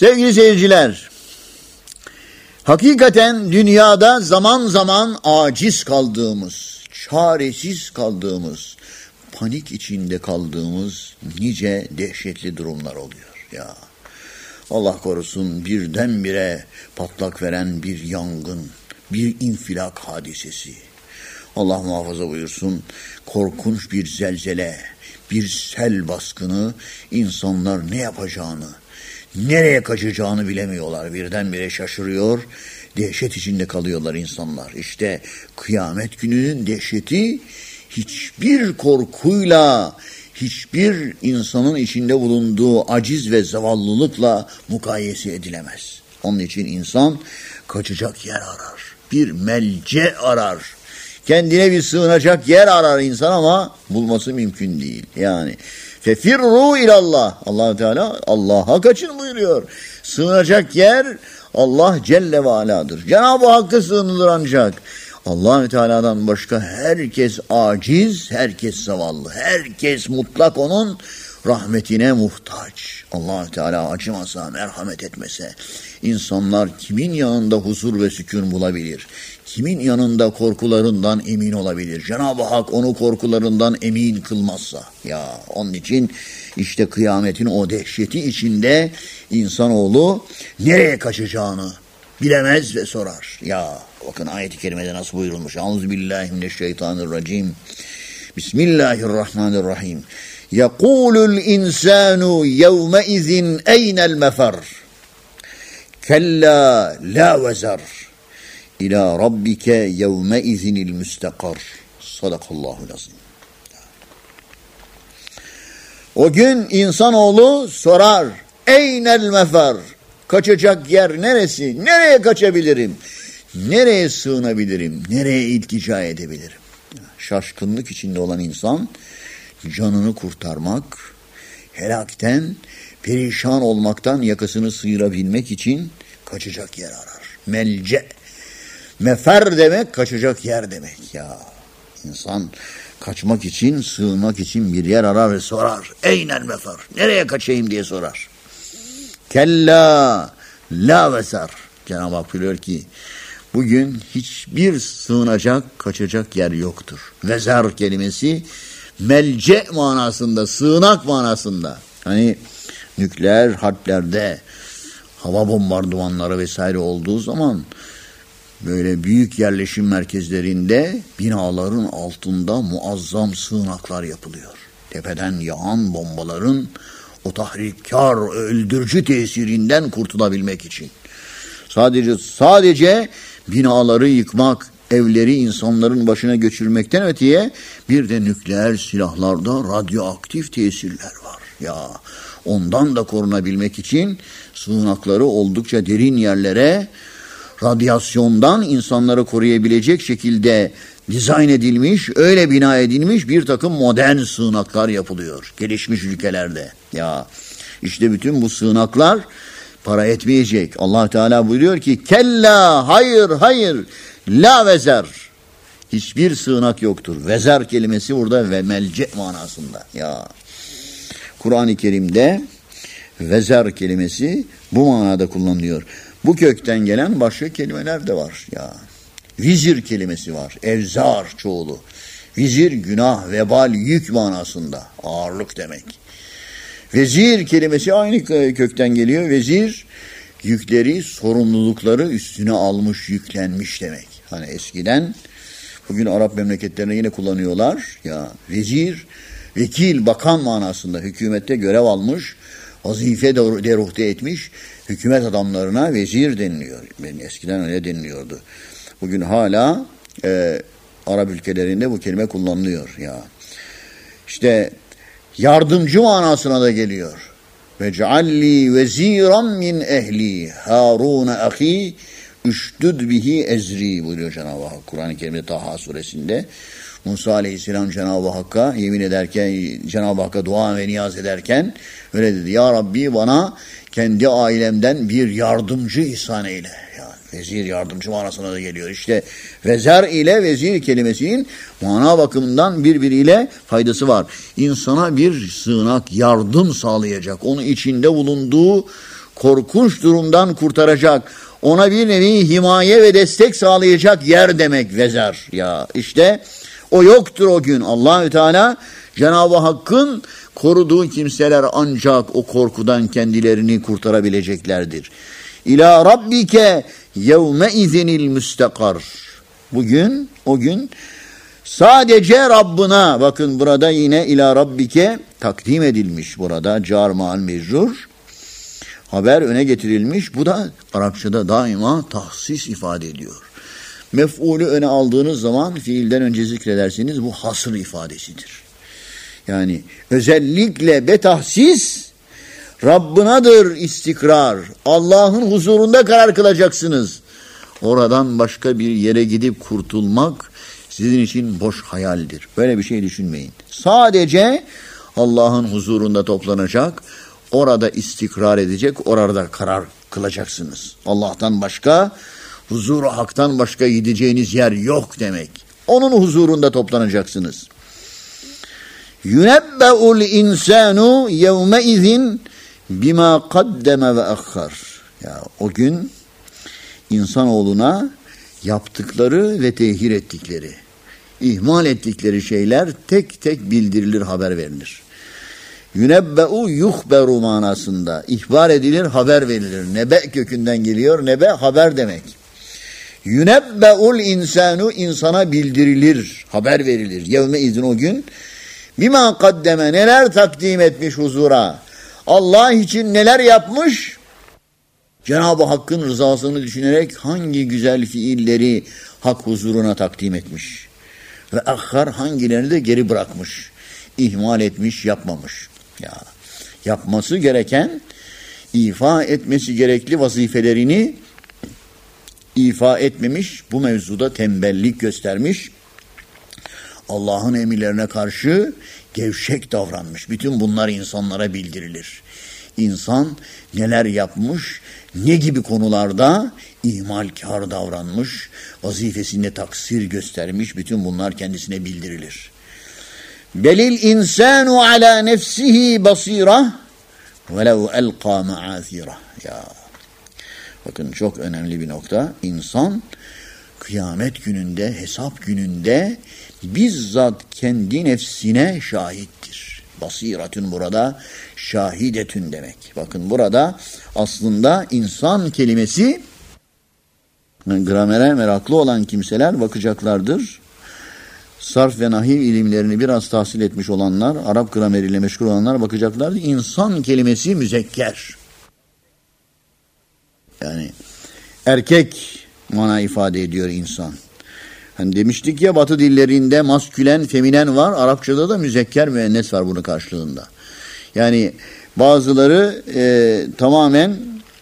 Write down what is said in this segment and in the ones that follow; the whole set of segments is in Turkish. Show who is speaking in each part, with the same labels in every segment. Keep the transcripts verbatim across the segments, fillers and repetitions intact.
Speaker 1: Sevgili seyirciler, hakikaten dünyada zaman zaman aciz kaldığımız, çaresiz kaldığımız, panik içinde kaldığımız nice dehşetli durumlar oluyor ya. Allah korusun, birdenbire patlak veren bir yangın, bir infilak hadisesi. Allah muhafaza buyursun, korkunç bir zelzele, bir sel baskını, insanlar ne yapacağını, nereye kaçacağını bilemiyorlar. Birdenbire şaşırıyor, dehşet içinde kalıyorlar insanlar. İşte kıyamet gününün dehşeti hiçbir korkuyla, hiçbir insanın içinde bulunduğu aciz ve zavallılıkla mukayese edilemez. Onun için insan kaçacak yer arar, bir melce arar. Kendine bir sığınacak yer arar insan ama bulması mümkün değil. Yani fefirru ilallah. Allah Teala Allah'a kaçın buyuruyor. Sığınacak yer Allah Celle ve Ala'dır. Cenab-ı Hakk'a sığınılır ancak. Allah Teala'dan başka herkes aciz, herkes zavallı, herkes mutlak onun rahmetine muhtaç. Allah Teala acımasa, merhamet etmese, insanlar kimin yanında huzur ve sükun bulabilir? Kimin yanında korkularından emin olabilir? Cenab-ı Hak onu korkularından emin kılmazsa. Ya onun için işte kıyametin o dehşeti içinde insanoğlu nereye kaçacağını bilemez ve sorar. Ya bakın ayet-i kerimede nasıl buyurulmuş. Euzubillahimineşşeytanirracim. Bismillahirrahmanirrahim. Yekulul insanu yevmeizin eynel mefer. Kella la vezer. İlâ rabbike yevmeizinil müstakar. Sadakallahul azim. O gün insanoğlu sorar. Eynel mefer. Kaçacak yer neresi? Nereye kaçabilirim? Nereye sığınabilirim? Nereye iltica edebilirim? Şaşkınlık içinde olan insan canını kurtarmak, helakten, perişan olmaktan yakasını sıyırabilmek için kaçacak yer arar. Melce. Mefer demek kaçacak yer demek ya. İnsan kaçmak için, sığınmak için bir yer arar ve sorar. Eynel mefer. Nereye kaçayım diye sorar. Kella la veser. Cenab-ı Hak biliyor ki bugün hiçbir sığınacak, kaçacak yer yoktur. Vezer kelimesi melce manasında, sığınak manasında. Hani nükleer harplerde hava bombardımanları vesaire olduğu zaman böyle büyük yerleşim merkezlerinde binaların altında muazzam sığınaklar yapılıyor. Tepeden yağan bombaların o tahrikkar, öldürücü tesirinden kurtulabilmek için. Sadece sadece binaları yıkmak, evleri insanların başına götürmekten öteye bir de nükleer silahlarda radyoaktif tesirler var. Ya ondan da korunabilmek için sığınakları oldukça derin yerlere, radyasyondan insanları koruyabilecek şekilde dizayn edilmiş, öyle bina edilmiş bir takım modern sığınaklar yapılıyor gelişmiş ülkelerde. Ya işte bütün bu sığınaklar para etmeyecek. Allah Teala buyuruyor ki kella, hayır hayır, la vezer. Hiçbir sığınak yoktur. Vezer kelimesi burada ve melce manasında. Ya Kur'an-ı Kerim'de vezer kelimesi bu manada kullanılıyor. Bu kökten gelen başka kelimeler de var ya. Vizir kelimesi var. Evzar çoğulu. Vizir günah, vebal, yük manasında. Ağırlık demek. Vezir kelimesi aynı kökten geliyor. Vezir yükleri, sorumlulukları üstüne almış, yüklenmiş demek. Hani eskiden bugün Arap memleketlerine yine kullanıyorlar. Ya vezir, vekil, bakan manasında hükümette görev almış, vazife deruhte etmiş hükümet adamlarına vezir deniliyor. Yani eskiden öyle deniliyordu. Bugün hala e, Arap ülkelerinde bu kelime kullanılıyor ya. İşte yardımcı manasına da geliyor. Ve cealli veziran min ehli Harun ahi üşdüd bihi ezri buyuruyor Cenab-ı Hak Kur'an-ı Kerim'de Taha suresinde. Musa Aleyhisselam Cenab-ı Hakk'a yemin ederken, Cenab-ı Hakk'a dua ve niyaz ederken öyle dedi. Ya Rabbi bana kendi ailemden bir yardımcı ihsan eyle. Yani vezir yardımcı manasına da geliyor. İşte vezer ile vezir kelimesinin mana bakımından birbiriyle faydası var. İnsana bir sığınak, yardım sağlayacak. Onu içinde bulunduğu korkunç durumdan kurtaracak, ona bir nevi himaye ve destek sağlayacak yer demek vezar. Ya işte o yoktur o gün. Allahü Teala Cenab-ı Hakk'ın koruduğu kimseler ancak o korkudan kendilerini kurtarabileceklerdir. İlâ rabbike yevme izinil müstakar. Bugün, o gün sadece Rabbına, bakın burada yine ilâ rabbike takdim edilmiş, burada car ma'al mecrur, haber öne getirilmiş. Bu da Arapçada daima tahsis ifade ediyor. Mef'ulü öne aldığınız zaman fiilden önce zikredersiniz, bu hasır ifadesidir. Yani özellikle betahsis Rabbinadır istikrar. Allah'ın huzurunda karar kılacaksınız. Oradan başka bir yere gidip kurtulmak sizin için boş hayaldir. Böyle bir şey düşünmeyin. Sadece Allah'ın huzurunda toplanacak, orada istikrar edecek, orada karar kılacaksınız. Allah'tan başka, huzuru haktan başka gideceğiniz yer yok demek. Onun huzurunda toplanacaksınız. Yunebbe'ul insanu yevme izin bima kaddeme ve akhar. Ya o gün insanoğluna yaptıkları ve tehir ettikleri, ihmal ettikleri şeyler tek tek bildirilir, haber verilir. Yunebbe'u yuhberu manasında ihbar edilir, haber verilir. Nebe kökünden geliyor. Nebe haber demek. Yunebbe'ul insanu insana bildirilir, haber verilir. Yevme izin o gün. Bima kaddeme neler takdim etmiş huzura. Allah için neler yapmış? Cenab-ı Hakk'ın rızasını düşünerek hangi güzel fiilleri hak huzuruna takdim etmiş. Ve akhar hangilerini de geri bırakmış. İhmal etmiş, yapmamış. Ya, yapması gereken, ifa etmesi gerekli vazifelerini ifa etmemiş, bu mevzuda tembellik göstermiş, Allah'ın emirlerine karşı gevşek davranmış. Bütün bunlar insanlara bildirilir. İnsan neler yapmış, ne gibi konularda ihmalkar davranmış, vazifesinde taksir göstermiş, bütün bunlar kendisine bildirilir. Belil insanu ala nefsihi basira velev elqa maazira. Ya bakın çok önemli bir nokta. İnsan kıyamet gününde, hesap gününde bizzat kendi nefsine şahittir. Basiratün burada şahidetün demek. Bakın burada aslında insan kelimesi, gramere meraklı olan kimseler bakacaklardır. Sarf ve nahiv ilimlerini biraz tahsil etmiş olanlar, Arap grameriyle meşgul olanlar bakacaklardır. İnsan kelimesi müzekker. Yani erkek mana ifade ediyor insan. Hani demiştik ya, Batı dillerinde maskülen, feminen var. Arapçada da müzekker, müennes var bunun karşılığında. Yani bazıları e, tamamen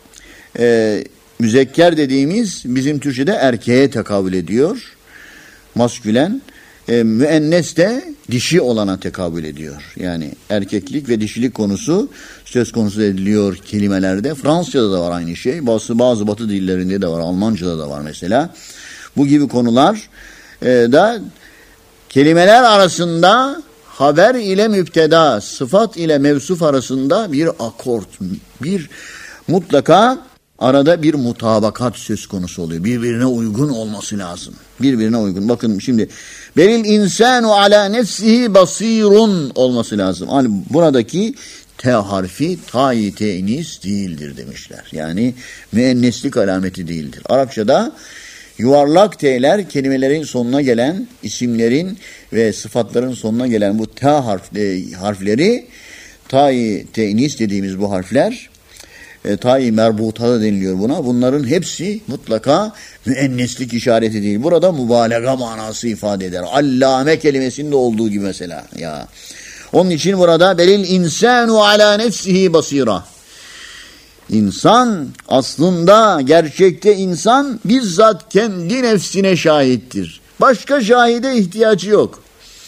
Speaker 1: e, müzekker dediğimiz bizim Türkçe'de erkeğe tekabül ediyor. Maskülen, e, müennes de dişi olana tekabül ediyor. Yani erkeklik ve dişilik konusu söz konusu ediliyor kelimelerde. Fransızca'da da var aynı şey. Bazı, bazı Batı dillerinde de var. Almanca'da da var mesela. Bu gibi konular e, da kelimeler arasında haber ile müpteda, sıfat ile mevsuf arasında bir akort, bir mutlaka arada bir mutabakat söz konusu oluyor. Birbirine uygun olması lazım. Birbirine uygun. Bakın şimdi belil insanu ala nefsihi basirun olması lazım. Yani buradaki T harfi ta-i te'nis değildir demişler. Yani müenneslik alameti değildir. Arapçada yuvarlak T'ler kelimelerin sonuna gelen, isimlerin ve sıfatların sonuna gelen bu T harfleri, harfleri ta-i te'nis dediğimiz bu harfler, e, ta-i merbuta deniliyor buna. Bunların hepsi mutlaka müenneslik işareti değil. Burada mübalağa manası ifade eder. Allame kelimesinde olduğu gibi mesela. Ya. Onun için burada belil insanu ala nefsihi basira. İnsan aslında, gerçekte insan bizzat kendi nefsine şahittir. Başka şahide ihtiyacı yok.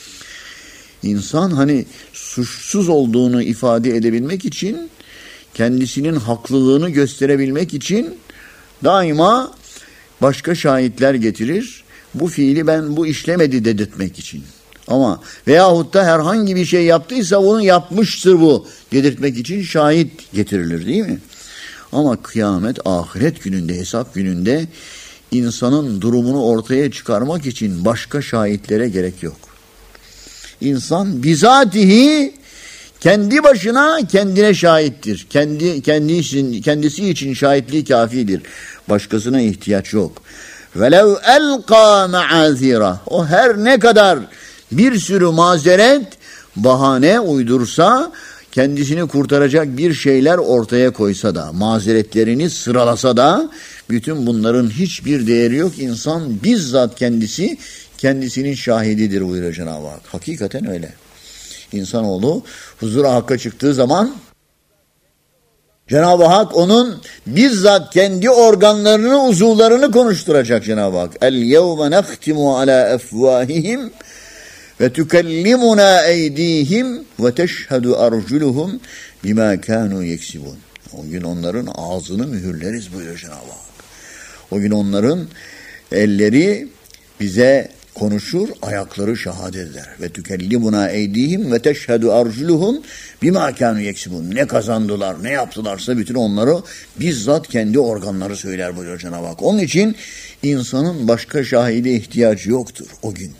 Speaker 1: İnsan hani suçsuz olduğunu ifade edebilmek için, kendisinin haklılığını gösterebilmek için daima başka şahitler getirir. Bu fiili ben bu işlemedi dedirtmek için. Ama veyahut da herhangi bir şey yaptıysa onu yapmıştır bu dedirtmek için şahit getirilir, değil mi? Ama kıyamet, ahiret gününde, hesap gününde insanın durumunu ortaya çıkarmak için başka şahitlere gerek yok. İnsan bizatihi kendi başına kendine şahittir. Kendi kendisi, kendisi için şahitliği kafidir. Başkasına ihtiyaç yok. Velev elqa maazira. O her ne kadar bir sürü mazeret, bahane uydursa, kendisini kurtaracak bir şeyler ortaya koysa da, mazeretlerini sıralasa da, bütün bunların hiçbir değeri yok. İnsan bizzat kendisi, kendisinin şahididir buyuruyor Cenab-ı Hak. Hakikaten öyle. İnsanoğlu huzura hakka çıktığı zaman Cenab-ı Hak onun bizzat kendi organlarını, uzuvlarını konuşturacak Cenab-ı Hak. El yevme nehtimu ala efvahihim ve tukellimuna eydihim ve teşhedü arculuhum bima kanu yeksibun. O gün onların ağzını mühürleriz buyuruyor Cenab-ı Hak. O gün onların elleri bize konuşur, ayakları şehadet eder. Ve tükellimuna eydihim ve teşhedü arculuhum bima kanu yeksibun. Ne kazandılar, ne yaptılarsa bütün onları bizzat kendi organları söyler buyuruyor Cenab-ı Hak. Onun için insanın başka şahide ihtiyacı yoktur o gün.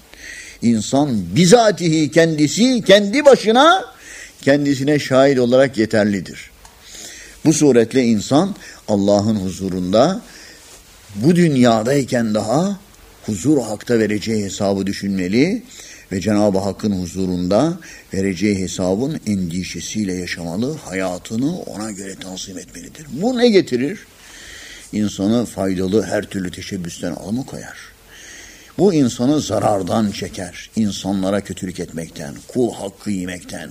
Speaker 1: İnsan bizatihi kendisi, kendi başına kendisine şahit olarak yeterlidir. Bu suretle insan Allah'ın huzurunda bu dünyadayken daha huzur hakta vereceği hesabı düşünmeli ve Cenab-ı Hakk'ın huzurunda vereceği hesabın endişesiyle yaşamalı, hayatını ona göre tanzim etmelidir. Bu ne getirir? İnsanı faydalı her türlü teşebbüsten alıkoyar. Bu insanı zarardan çeker, insanlara kötülük etmekten, kul hakkı yemekten,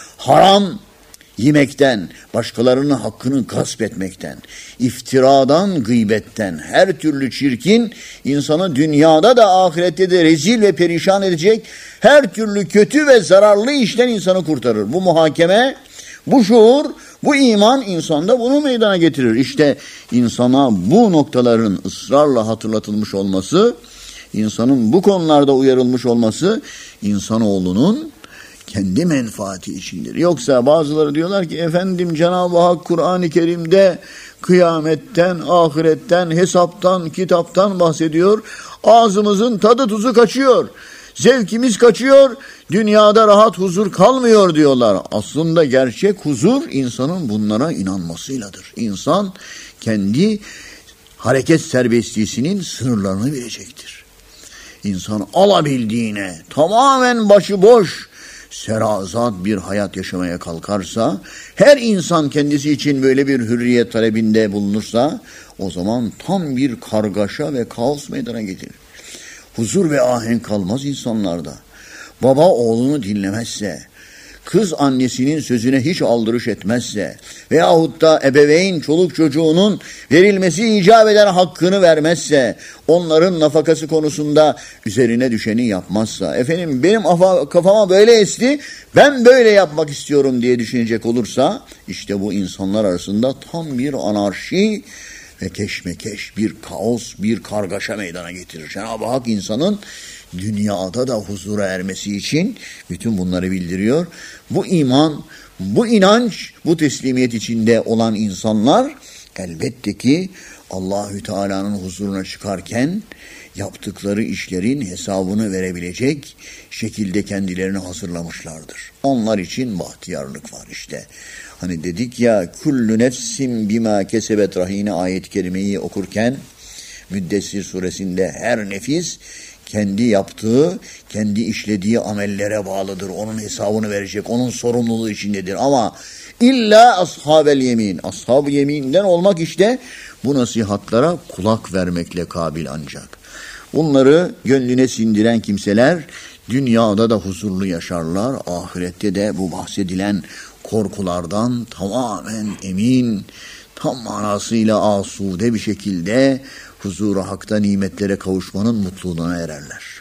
Speaker 1: haram yemekten, başkalarının hakkını gasp etmekten, iftiradan, gıybetten, her türlü çirkin, insanı dünyada da ahirette de rezil ve perişan edecek her türlü kötü ve zararlı işten insanı kurtarır. Bu muhakeme, bu şuur, bu iman insanda bunu meydana getirir. İşte insana bu noktaların ısrarla hatırlatılmış olması, insanın bu konularda uyarılmış olması, insanoğlunun kendi menfaati içindir. Yoksa bazıları diyorlar ki efendim Cenab-ı Hak Kur'an-ı Kerim'de kıyametten, ahiretten, hesaptan, kitaptan bahsediyor. Ağzımızın tadı tuzu kaçıyor. Zevkimiz kaçıyor. Dünyada rahat huzur kalmıyor diyorlar. Aslında gerçek huzur insanın bunlara inanmasıyladır. İnsan kendi hareket serbestliğinin sınırlarını bilecektir. İnsan alabildiğine tamamen başıboş, serazat bir hayat yaşamaya kalkarsa, her insan kendisi için böyle bir hürriyet talebinde bulunursa, o zaman tam bir kargaşa ve kaos meydana getirir. Huzur ve ahenk kalmaz insanlarda. Baba oğlunu dinlemezse, kız annesinin sözüne hiç aldırış etmezse veyahut da ebeveyn çoluk çocuğunun verilmesi icap eden hakkını vermezse, onların nafakası konusunda üzerine düşeni yapmazsa, efendim benim kafama böyle esti, ben böyle yapmak istiyorum diye düşünecek olursa, işte bu insanlar arasında tam bir anarşi ve keşmekeş, bir kaos, bir kargaşa meydana getirir. Cenab-ı Hak insanın dünyada da huzura ermesi için bütün bunları bildiriyor. Bu iman, bu inanç, bu teslimiyet içinde olan insanlar elbette ki Allahü Teala'nın huzuruna çıkarken yaptıkları işlerin hesabını verebilecek şekilde kendilerini hazırlamışlardır. Onlar için bahtiyarlık var işte. Hani dedik ya kullu nefsin bima kesebet rahine ayet-i kerimeyi okurken Müddessir suresinde her nefis kendi yaptığı, kendi işlediği amellere bağlıdır. Onun hesabını verecek, onun sorumluluğu içindedir. Ama illa ashabel yemin, ashab-ı yeminden olmak işte bu nasihatlara kulak vermekle kabil ancak. Bunları gönlüne sindiren kimseler dünyada da huzurlu yaşarlar, ahirette de bu bahsedilen korkulardan tamamen emin, tam manasıyla asude bir şekilde huzura hakta nimetlere kavuşmanın mutluluğuna ererler.